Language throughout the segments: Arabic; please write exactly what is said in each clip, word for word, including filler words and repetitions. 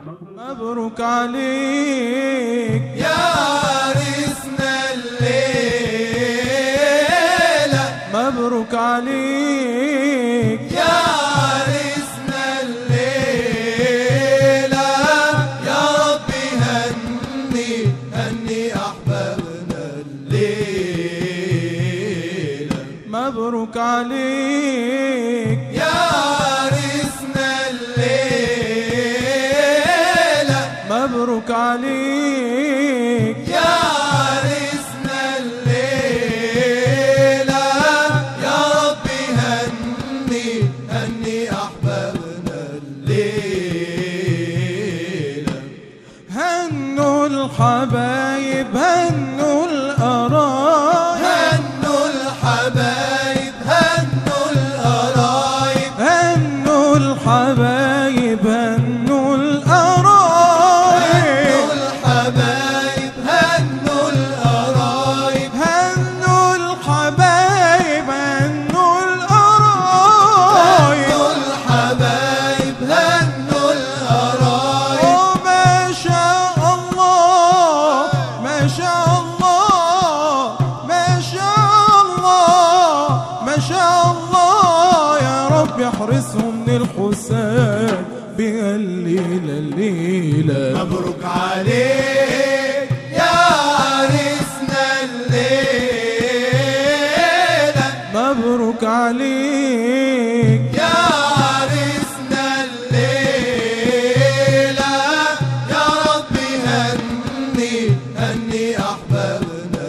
مبروك عليك يا عريسنا الليلة، مبروك عليك يا عريسنا الليلة، يا ربي هني هني أحبابنا الليلة. مبروك عليك يا عريسنا الليلة، مبروك عليك يا عريسنا الليلة، يا ربي هني هني أحبابنا الليلة. هنوا الحبايب هنوا القرايب، هنوا الحبايب هنوا القرايب، هنوا الحبايب هنوا هنوا القرايب، الحبايب هنوا القرايب، هنوا الحبايب هنوا القرايب. هنوا الحبايب هنوا القرايب. وما شاء الله ما شاء الله ما شاء الله ما شاء الله، يا رب يحرسهم من الحساد بهالليلة الليلة. مبروك عليك يا عريسنا الليلة، مبروك عليك يا عريسنا الليلة، يا ربي هني هني أحبابنا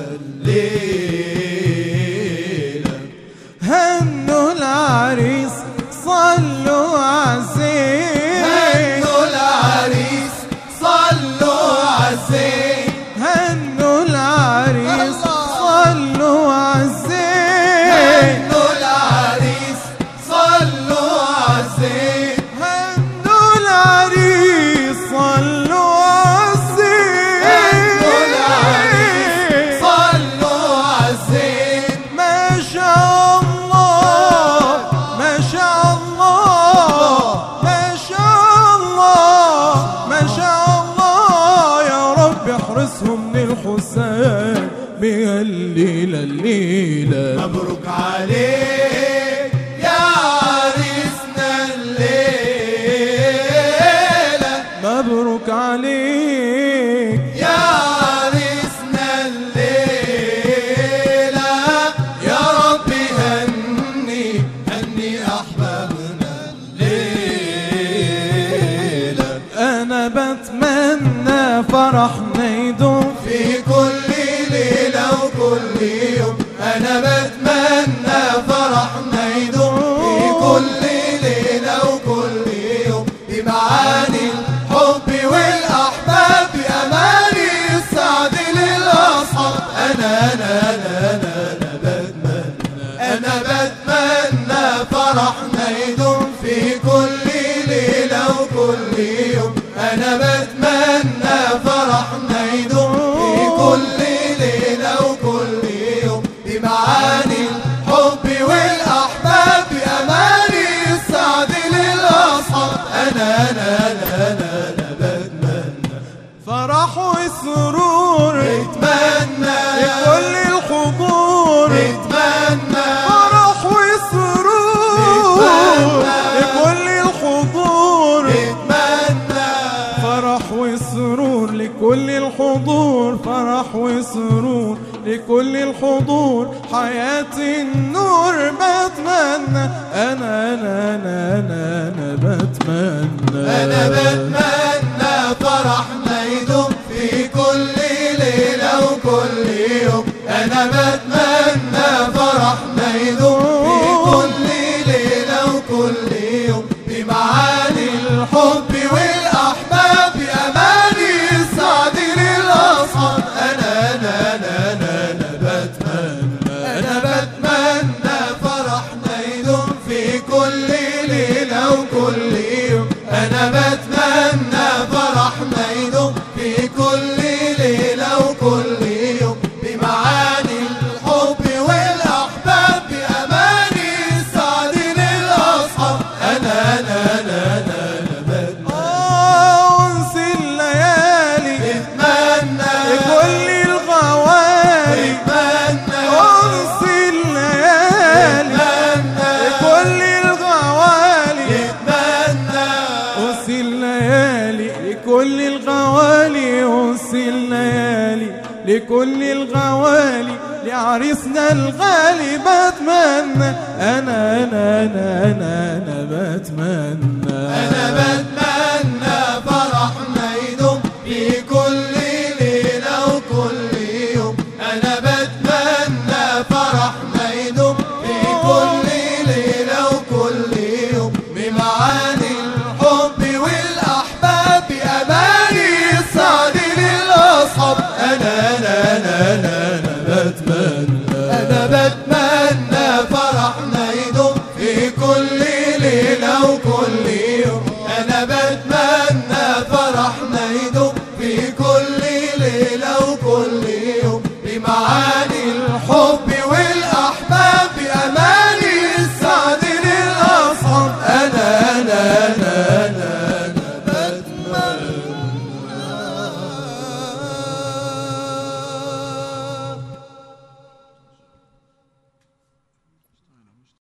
الليلة. هنوا العريس صلوا عزيز، هنوا العريس صلوا عالزين، هنوا العريس صلوا عزيز، هنوا العريس صلوا عالزين، هنوا العريس صلوا عزيز، هنوا العريس صلوا عالزين. ما شاء الله ما شاء الله ما شاء الله ما شاء الله، يا رب يحرسهم من الحساد بهالليلة الليلة. مبروك عليك يا عريسنا الليلة، مبروك عليك يا عريسنا الليلة، يا ربي هني هني أحبابنا الليلة. أنا بتمنى فرحنا يدوم في كل ليلة وكل يوم، أنا بتمنى فرحنا يدوم في كل ليلة وكل يوم، بمعاني الحب والأحباب، بأماني السعد للأصحاب. أنا أنا أنا أنا أنا بتمنى، أنا بتمنى فرحنا يدوم في كل ليلة وكل يوم، أنا بتمنى فرحنا يدوم في كل ليلة وكل يوم، بمعاني الحب والأحباب، بأماني السعد للأصحاب. أنا أنا أنا أنا أنا بتمنى فرح وسرور بتمنى لكل الحضور، بتمنى فرح وسرور لكل الحضور، بتمنى فرح وسرور لكل الحضور، فرح وسرور لكل الحضور، حياتي النور بتمنى. أنا أنا أنا أنا أنا بتمنى، أنا بتمنى فرحنا يدوم في كل ليلة وكل يوم، أنا بتمنى فرحنا يدوم في كل ليلة وكل يوم، بمعاني الحب والأحباب، بأماني السعد للأصحاب. أنا أنا أنا أنا أنا بتمنى، أنا بتمنى فرحنا يدوم في كل ليلة وكل يوم، أنا بتمنى فرحنا يدوم في كل ليلة وكل يوم، بمعاني الحب الليالي لكل الغوالي أنس الليالي لكل الغوالي لعريسنا الغالي بتمنى أنا أنا أنا أنا, أنا بتمنى